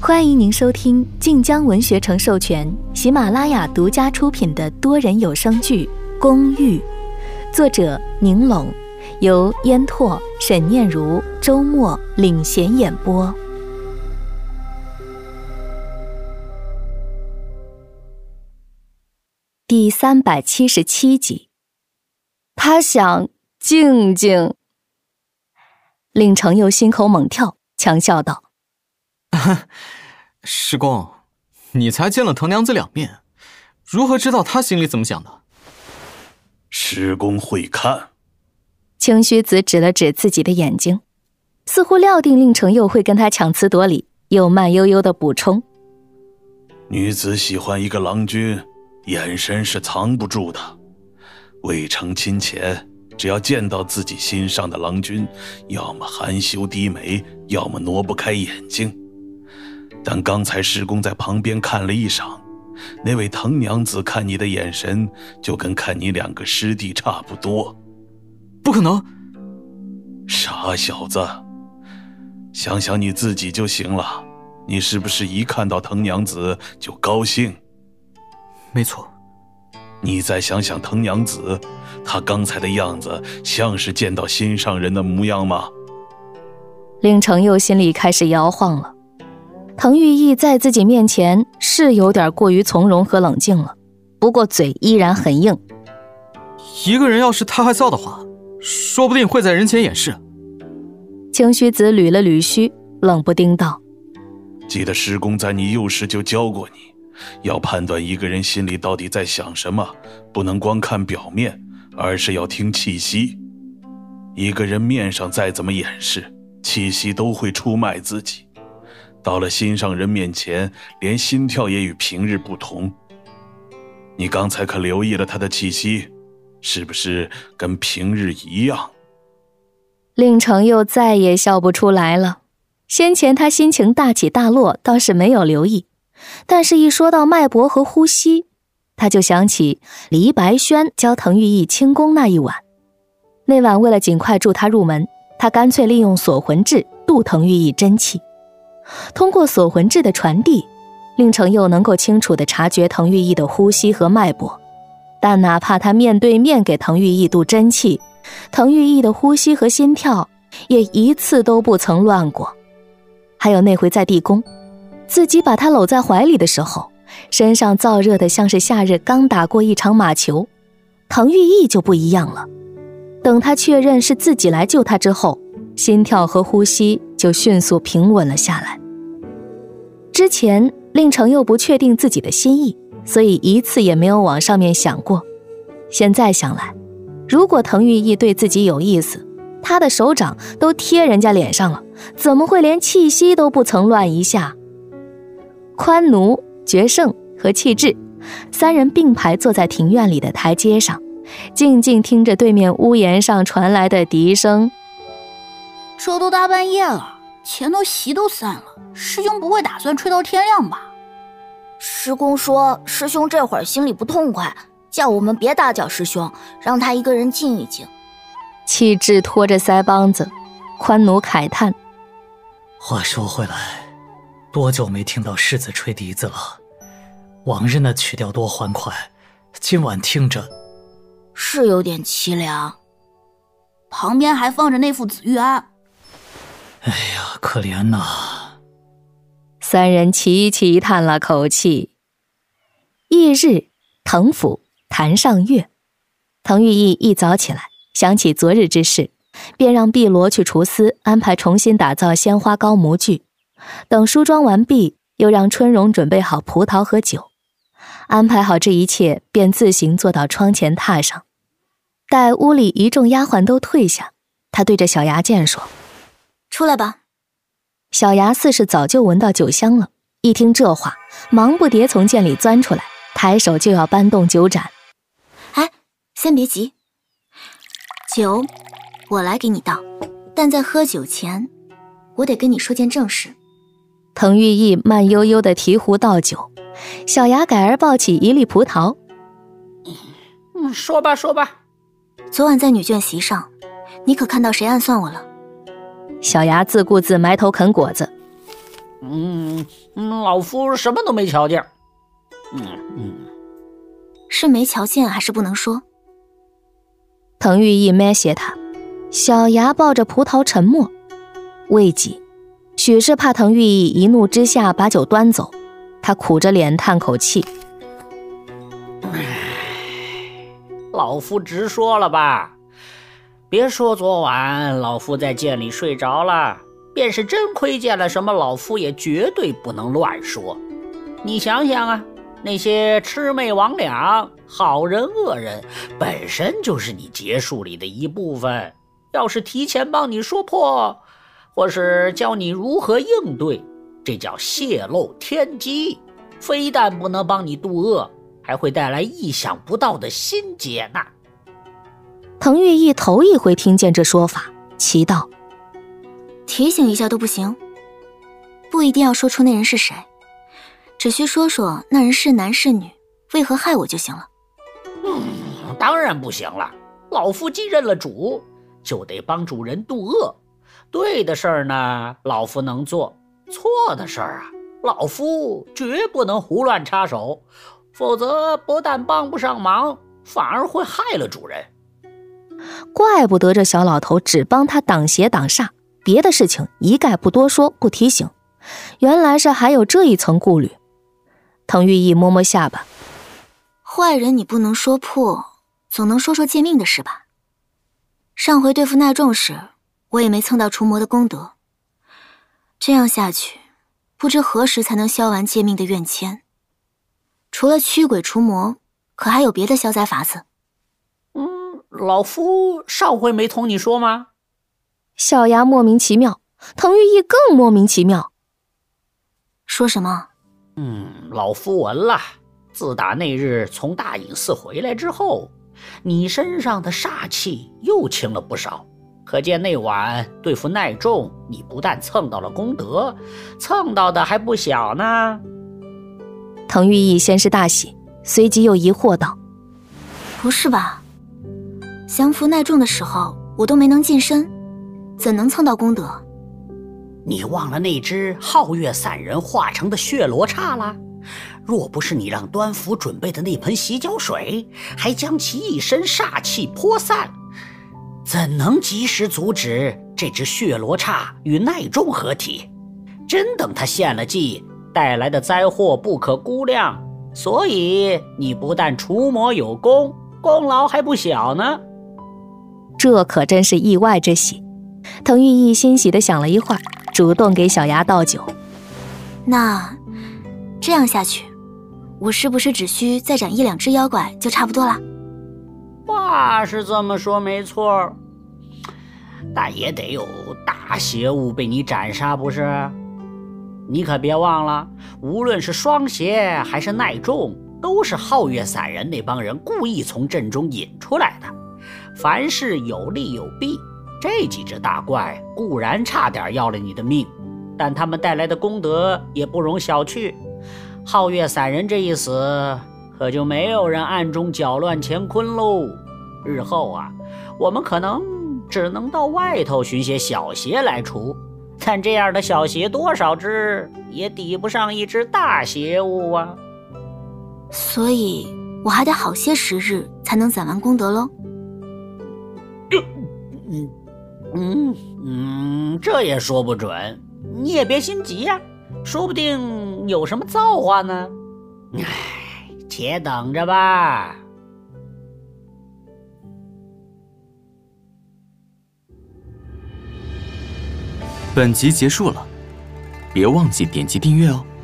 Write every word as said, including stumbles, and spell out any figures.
欢迎您收听晋江文学城授权、喜马拉雅独家出品的多人有声剧《公寓》，作者宁拢，由烟拓、沈念如、周末领衔演播。第三百七十七集，他想静静。令程又心口猛跳，强笑道： 师公，你才见了藤娘子两面，如何知道她心里怎么想的？ 师公会看。 清虚子指了指自己的眼睛，似乎料定令程又会跟他强词夺理，又慢悠悠地补充： 女子喜欢一个郎君，眼神是藏不住的。未成亲前，只要见到自己心上的郎君，要么含羞低眉，要么挪不开眼睛。但刚才师公在旁边看了一晌，那位藤娘子看你的眼神就跟看你两个师弟差不多。 不可能！ 傻小子，想想你自己就行了，你是不是一看到藤娘子就高兴？ 没错。 你再想想藤娘子，她刚才的样子像是见到心上人的模样吗？ 令程又心里开始摇晃了。滕玉意在自己面前是有点过于从容和冷静了，不过嘴依然很硬。 一个人要是太害臊的话，说不定会在人前掩饰。 清虚子捋了捋须，冷不丁道： 记得师公在你幼时就教过你，要判断一个人心里到底在想什么，不能光看表面，而是要听气息。一个人面上再怎么掩饰，气息都会出卖自己。到了心上人面前，连心跳也与平日不同。你刚才可留意了他的气息，是不是跟平日一样？ 令程又再也笑不出来了。先前他心情大起大落，倒是没有留意，但是一说到脉搏和呼吸，他就想起黎白轩教滕玉意轻功那一晚。那晚为了尽快助他入门，他干脆利用锁魂质渡滕玉意真气。通过锁魂质的传递，令程又能够清楚地察觉滕玉意的呼吸和脉搏，但哪怕他面对面给滕玉意渡真气，滕玉意的呼吸和心跳也一次都不曾乱过。还有那回在地宫，自己把他搂在怀里的时候，身上燥热的像是夏日刚打过一场马球。滕玉意就不一样了，等他确认是自己来救他之后，心跳和呼吸就迅速平稳了下来。之前令程又不确定自己的心意，所以一次也没有往上面想过。现在想来，如果滕玉意对自己有意思，他的手掌都贴人家脸上了，怎么会连气息都不曾乱一下？宽奴、决胜和气质三人并排坐在庭院里的台阶上，静静听着对面屋檐上传来的笛声。 这都大半夜了，前头席都散了，师兄不会打算吹到天亮吧？ 师公说师兄这会儿心里不痛快，叫我们别打搅师兄，让他一个人静一静。 气质拖着腮帮子，宽奴慨叹： 话说回来，多久没听到世子吹笛子了？往日那曲调多欢快，今晚听着是有点凄凉。 旁边还放着那副紫玉案。 哎呀，可怜呐！ 三人齐齐叹了口气。翌日，滕府坛上月，滕玉意一早起来，想起昨日之事，便让碧罗去厨司安排重新打造鲜花糕模具。等梳妆完毕，又让春荣准备好葡萄和酒。安排好这一切，便自行坐到窗前榻上。待屋里一众丫鬟都退下，他对着小牙剑说： 出来吧。 小牙似是早就闻到酒香了，一听这话，忙不迭从剑里钻出来，抬手就要搬动酒盏。 哎，先别急，酒我来给你倒，但在喝酒前，我得跟你说件正事。 滕玉意慢悠悠地提壶倒酒，小牙改而抱起一粒葡萄。 嗯，说吧说吧。 昨晚在女眷席上，你可看到谁暗算我了？ 小牙自顾自埋头啃果子。 嗯嗯，老夫什么都没瞧见。嗯嗯， 是没瞧见还是不能说？ 滕玉义咩些他，小牙抱着葡萄沉默。未几，许是怕滕玉义一怒之下把酒端走，他苦着脸叹口气。 老夫直说了吧，别说昨晚老夫在监里睡着了，便是真窥见了什么，老夫也绝对不能乱说。你想想啊，那些魑魅魍魉、好人恶人，本身就是你结束里的一部分。要是提前帮你说破，或是教你如何应对，这叫泄露天机，非但不能帮你度恶，还会带来意想不到的新劫难。 滕玉义头一回听见这说法，奇道： 提醒一下都不行？不一定要说出那人是谁，只需说说那人是男是女，为何害我就行了。 嗯，当然不行了。老夫既认了主，就得帮主人度恶。对的事儿呢，老夫能做；错的事儿啊，老夫绝不能胡乱插手，否则不但帮不上忙，反而会害了主人。 怪不得这小老头只帮他挡邪挡煞，别的事情一概不多说不提醒，原来是还有这一层顾虑。滕玉义摸摸下巴， 坏人你不能说破，总能说说借命的事吧？上回对付耐仲时，我也没蹭到除魔的功德，这样下去，不知何时才能消完借命的怨愆。除了驱鬼除魔，可还有别的消灾法子？ 嗯，老夫上回没同你说吗？ 小牙莫名其妙，滕玉义更莫名其妙。 说什么？ 嗯，老夫闻了，自打那日从大隐寺回来之后，你身上的煞气又轻了不少。可见那晚对付耐仲，你不但蹭到了功德，蹭到的还不小呢。 滕玉义先是大喜，随即又疑惑道： 不是吧？降服耐仲的时候，我都没能近身，怎能蹭到功德？ 你忘了那只皓月散人化成的血罗刹了？若不是你让端福准备的那盆洗脚水，还将其一身煞气泼散，怎能及时阻止这只血罗刹与耐仲合体？真等他献了祭，带来的灾祸不可估量。所以你不但除魔有功，功劳还不小呢。 这可真是意外之喜。滕玉义欣喜地想了一会儿，主动给小牙倒酒。 那这样下去，我是不是只需再斩一两只妖怪就差不多了？ 话是这么说没错，但也得有大邪物被你斩杀，不是？你可别忘了，无论是双邪还是耐仲，都是皓月散人那帮人故意从阵中引出来的。凡事有利有弊，这几只大怪固然差点要了你的命，但他们带来的功德也不容小觑。皓月散人这一死，可就没有人暗中搅乱乾坤喽。日后啊，我们可能只能到外头寻些小邪来除，但这样的小邪多少只也抵不上一只大邪物啊。 所以我还得好些时日才能攒完功德喽。 嗯嗯嗯，这也说不准，你也别心急呀、啊，说不定有什么造化呢。唉，且等着吧。 本集结束了，别忘记点击订阅哦。